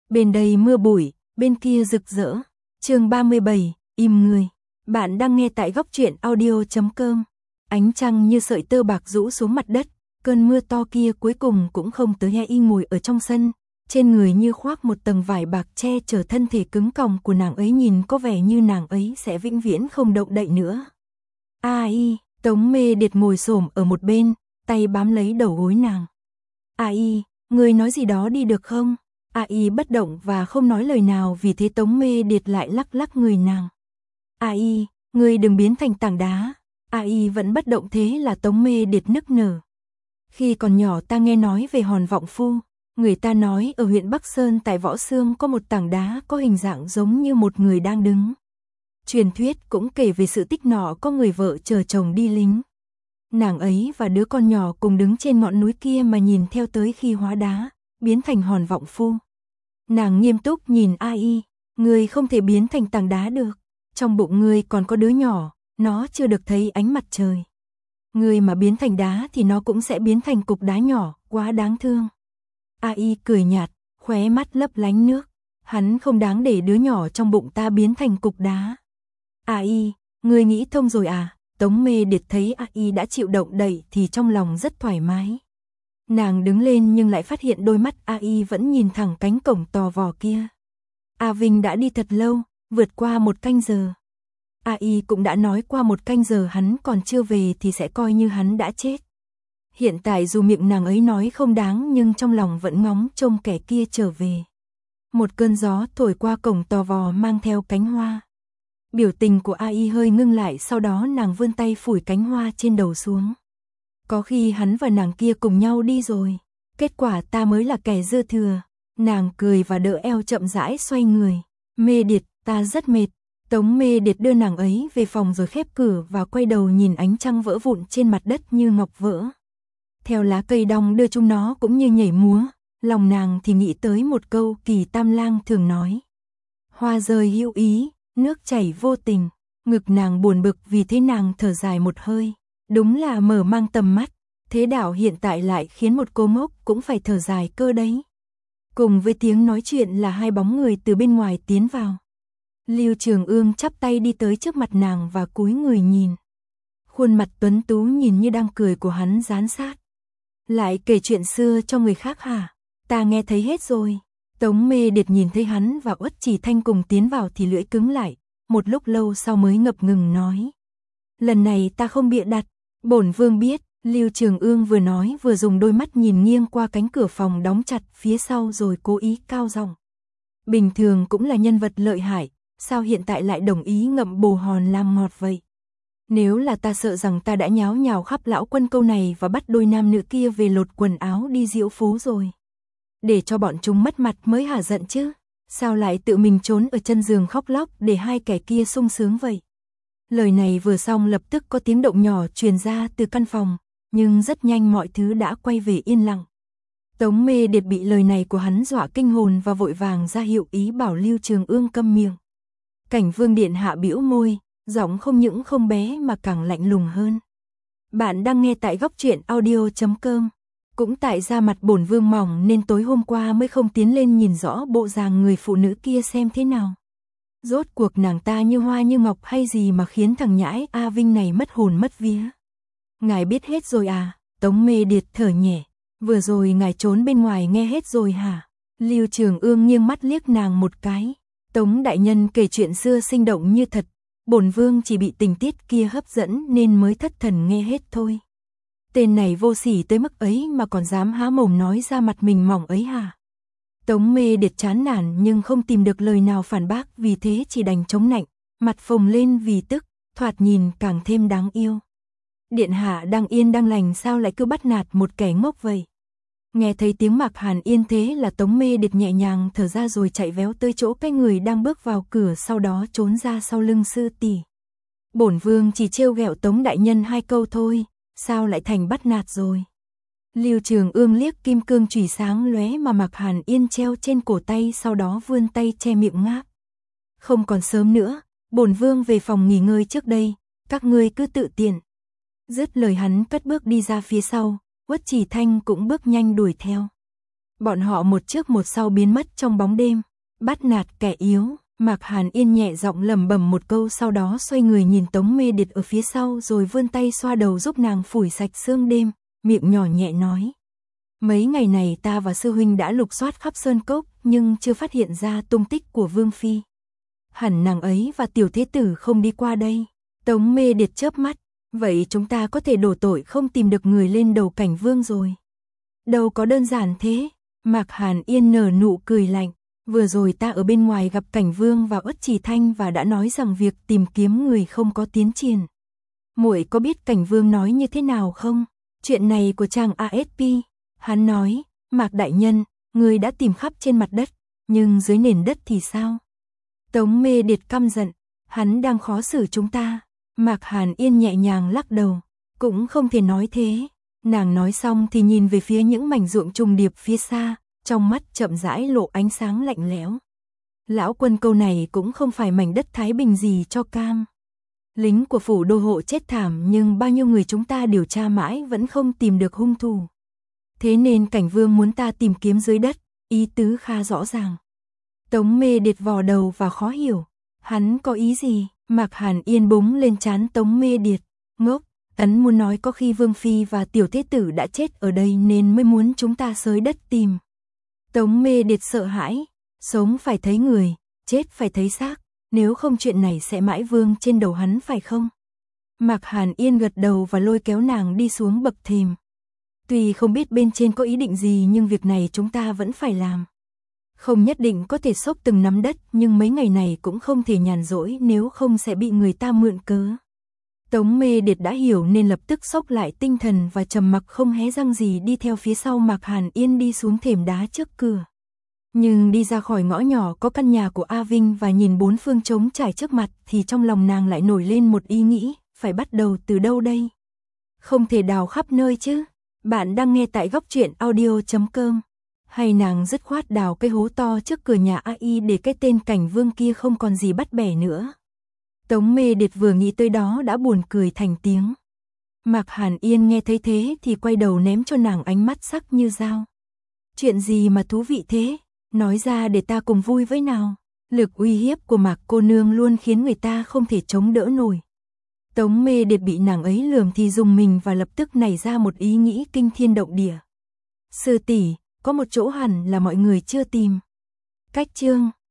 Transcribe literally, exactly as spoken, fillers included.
Bên đây mưa bụi, bên kia rực rỡ. Chương ba mươi bảy, im người. Bạn đang nghe tại góc truyện audio chấm com. Ánh trăng như sợi tơ bạc rũ xuống mặt đất, cơn mưa to kia cuối cùng cũng không tới hay y ngồi ở trong sân, trên người như khoác một tầng vải bạc che chở thân thể cứng còng của nàng ấy, nhìn có vẻ như nàng ấy sẽ vĩnh viễn không động đậy nữa. A y, Tống Mê Điệt ngồi xổm ở một bên, tay bám lấy đầu gối nàng. A y, người nói gì đó đi được không? A y bất động và không nói lời nào, vì thế Tống Mê Điệt lại lắc lắc người nàng. A y, người đừng biến thành tảng đá. A y vẫn bất động, thế là Tống Mê Điệt nức nở. Khi còn nhỏ ta nghe nói về Hòn Vọng Phu, người ta nói ở huyện Bắc Sơn tại Võ Xương có một tảng đá có hình dạng giống như một người đang đứng. Truyền thuyết cũng kể về sự tích nọ có người vợ chờ chồng đi lính. Nàng ấy và đứa con nhỏ cùng đứng trên ngọn núi kia mà nhìn theo tới khi hóa đá, biến thành Hòn Vọng Phu. Nàng nghiêm túc nhìn A y, người không thể biến thành tảng đá được. Trong bụng người còn có đứa nhỏ, nó chưa được thấy ánh mặt trời. Người mà biến thành đá thì nó cũng sẽ biến thành cục đá nhỏ, quá đáng thương. A y cười nhạt, khóe mắt lấp lánh nước. Hắn không đáng để đứa nhỏ trong bụng ta biến thành cục đá. A y, người nghĩ thông rồi à? Tống Mê Điệt thấy A y đã chịu động đậy thì trong lòng rất thoải mái. Nàng đứng lên nhưng lại phát hiện đôi mắt A y vẫn nhìn thẳng cánh cổng tò vò kia. A Vinh đã đi thật lâu, vượt qua một canh giờ. A y cũng đã nói qua một canh giờ hắn còn chưa về thì sẽ coi như hắn đã chết. Hiện tại dù miệng nàng ấy nói không đáng nhưng trong lòng vẫn ngóng trông kẻ kia trở về. Một cơn gió thổi qua cổng tò vò mang theo cánh hoa. Biểu tình của A y hơi ngưng lại, sau đó nàng vươn tay phủi cánh hoa trên đầu xuống. Có khi hắn và nàng kia cùng nhau đi rồi, kết quả ta mới là kẻ dư thừa. Nàng cười và đỡ eo chậm rãi xoay người. Mê Điệt, ta rất mệt. Tống Mê Điệt đưa nàng ấy về phòng rồi khép cửa và quay đầu nhìn ánh trăng vỡ vụn trên mặt đất như ngọc vỡ. Theo lá cây đong đưa chúng nó cũng như nhảy múa, lòng nàng thì nghĩ tới một câu Kỳ Tam Lang thường nói. Hoa rơi hữu ý, nước chảy vô tình. Ngực nàng buồn bực, vì thế nàng thở dài một hơi. Đúng là mở mang tầm mắt, thế đạo hiện tại lại khiến một cô ngốc cũng phải thở dài cơ đấy. Cùng với tiếng nói chuyện là hai bóng người từ bên ngoài tiến vào. Lưu Trường Ương chắp tay đi tới trước mặt nàng và cúi người nhìn. Khuôn mặt tuấn tú nhìn như đang cười của hắn dán sát. Lại kể chuyện xưa cho người khác hả? Ta nghe thấy hết rồi. Tống Mê Điệt nhìn thấy hắn và Uất Chỉ Thanh cùng tiến vào thì lưỡi cứng lại, một lúc lâu sau mới ngập ngừng nói. Lần này ta không bịa đặt, bổn vương biết. Lưu Trường Ương vừa nói vừa dùng đôi mắt nhìn nghiêng qua cánh cửa phòng đóng chặt phía sau rồi cố ý cao giọng. Bình thường cũng là nhân vật lợi hại, sao hiện tại lại đồng ý ngậm bồ hòn làm ngọt vậy? Nếu là ta sợ rằng ta đã nháo nhào khắp lão quân câu này và bắt đôi nam nữ kia về lột quần áo đi diễu phố rồi. Để cho bọn chúng mất mặt mới hả giận chứ, sao lại tự mình trốn ở chân giường khóc lóc để hai kẻ kia sung sướng vậy? Lời này vừa xong lập tức có tiếng động nhỏ truyền ra từ căn phòng, nhưng rất nhanh mọi thứ đã quay về yên lặng. Tống Mê Điệt bị lời này của hắn dọa kinh hồn và vội vàng ra hiệu ý bảo Lưu Trường Ương câm miệng. Cảnh Vương điện hạ bĩu môi, giọng không những không bé mà càng lạnh lùng hơn. Bạn đang nghe tại góc truyện audio chấm com. Cũng tại da mặt bổn vương mỏng nên tối hôm qua mới không tiến lên nhìn rõ bộ dạng người phụ nữ kia xem thế nào. Rốt cuộc nàng ta như hoa như ngọc hay gì mà khiến thằng nhãi A Vinh này mất hồn mất vía. Ngài biết hết rồi à? Tống Mê Điệt thở nhẹ. Vừa rồi ngài trốn bên ngoài nghe hết rồi hả? Lưu Trường Ương nghiêng mắt liếc nàng một cái. Tống đại nhân kể chuyện xưa sinh động như thật. Bổn vương chỉ bị tình tiết kia hấp dẫn nên mới thất thần nghe hết thôi. Tên này vô sỉ tới mức ấy mà còn dám há mồm nói ra mặt mình mỏng ấy hả? Tống Mê Điệt chán nản nhưng không tìm được lời nào phản bác, vì thế chỉ đành chống nạnh, mặt phồng lên vì tức, thoạt nhìn càng thêm đáng yêu. Điện hạ đang yên đang lành sao lại cứ bắt nạt một kẻ ngốc vậy? Nghe thấy tiếng Mạc Hàn Yên thế là Tống Mê Điệt nhẹ nhàng thở ra rồi chạy véo tới chỗ cái người đang bước vào cửa, sau đó trốn ra sau lưng sư tỷ. Bổn vương chỉ trêu ghẹo Tống đại nhân hai câu thôi, sao lại thành bắt nạt rồi? Lưu Trường Ương liếc kim cương chùy sáng lóe mà Mạc Hàn Yên treo trên cổ tay, sau đó vươn tay che miệng ngáp. Không còn sớm nữa, bổn vương về phòng nghỉ ngơi trước đây, các ngươi cứ tự tiện. Dứt lời hắn cất bước đi ra phía sau, Uất Chỉ Thanh cũng bước nhanh đuổi theo. Bọn họ một trước một sau biến mất trong bóng đêm. Bắt nạt kẻ yếu, Mạc Hàn Yên nhẹ giọng lẩm bẩm một câu, sau đó xoay người nhìn Tống Mê Điệt ở phía sau rồi vươn tay xoa đầu giúp nàng phủi sạch sương đêm, miệng nhỏ nhẹ nói. Mấy ngày này ta và sư huynh đã lục soát khắp sơn cốc nhưng chưa phát hiện ra tung tích của Vương Phi. Hẳn nàng ấy và tiểu thế tử không đi qua đây. Tống Mê Điệt chớp mắt, vậy chúng ta có thể đổ tội không tìm được người lên đầu Cảnh Vương rồi. Đâu có đơn giản thế. Mạc Hàn Yên nở nụ cười lạnh. Vừa rồi ta ở bên ngoài gặp Cảnh Vương và Uất Trì Thanh và đã nói rằng việc tìm kiếm người không có tiến triển. Muội có biết Cảnh Vương nói như thế nào không? Chuyện này của chàng a ét pê. Hắn nói, Mạc đại nhân, người đã tìm khắp trên mặt đất, nhưng dưới nền đất thì sao? Tống Mê Điệt căm giận, hắn đang khó xử chúng ta. Mạc Hàn Yên nhẹ nhàng lắc đầu, cũng không thể nói thế. Nàng nói xong thì nhìn về phía những mảnh ruộng trùng điệp phía xa, trong mắt chậm rãi lộ ánh sáng lạnh lẽo. Lão quân câu này cũng không phải mảnh đất Thái Bình gì cho cam. Lính của phủ đô hộ chết thảm nhưng bao nhiêu người chúng ta điều tra mãi vẫn không tìm được hung thủ. Thế nên Cảnh Vương muốn ta tìm kiếm dưới đất, ý tứ khá rõ ràng. Tống Mê Điệt vò đầu và khó hiểu. Hắn có ý gì? Mạc Hàn Yên búng lên trán Tống Mê Điệt. Ngốc, hắn muốn nói có khi Vương Phi và tiểu thế tử đã chết ở đây nên mới muốn chúng ta xới đất tìm. Tống Mê Điệt sợ hãi. Sống phải thấy người, chết phải thấy xác. Nếu không chuyện này sẽ mãi vương trên đầu hắn phải không? Mạc Hàn Yên gật đầu và lôi kéo nàng đi xuống bậc thềm. Tuy không biết bên trên có ý định gì nhưng việc này chúng ta vẫn phải làm. Không nhất định có thể xốc từng nắm đất nhưng mấy ngày này cũng không thể nhàn rỗi nếu không sẽ bị người ta mượn cớ. Tống Mê Điệt đã hiểu nên lập tức xốc lại tinh thần và trầm mặc không hé răng gì đi theo phía sau Mạc Hàn Yên đi xuống thềm đá trước cửa. Nhưng đi ra khỏi ngõ nhỏ có căn nhà của A Vinh và nhìn bốn phương trống trải trước mặt thì trong lòng nàng lại nổi lên một ý nghĩ, phải bắt đầu từ đâu đây? Không thể đào khắp nơi chứ. Bạn đang nghe tại góc truyện audio chấm com. Hay nàng dứt khoát đào cái hố to trước cửa nhà a i để cái tên Cảnh Vương kia không còn gì bắt bẻ nữa. Tống Mê Điệt vừa nghĩ tới đó đã buồn cười thành tiếng. Mạc Hàn Yên nghe thấy thế thì quay đầu ném cho nàng ánh mắt sắc như dao. Chuyện gì mà thú vị thế? Nói ra để ta cùng vui với nào. Lực uy hiếp của Mạc cô nương luôn khiến người ta không thể chống đỡ nổi. Tống Mê Điệt bị nàng ấy lườm thì dùng mình và lập tức nảy ra một ý nghĩ kinh thiên động địa. Sư tỷ, có một chỗ hẳn là mọi người chưa tìm. Cách chương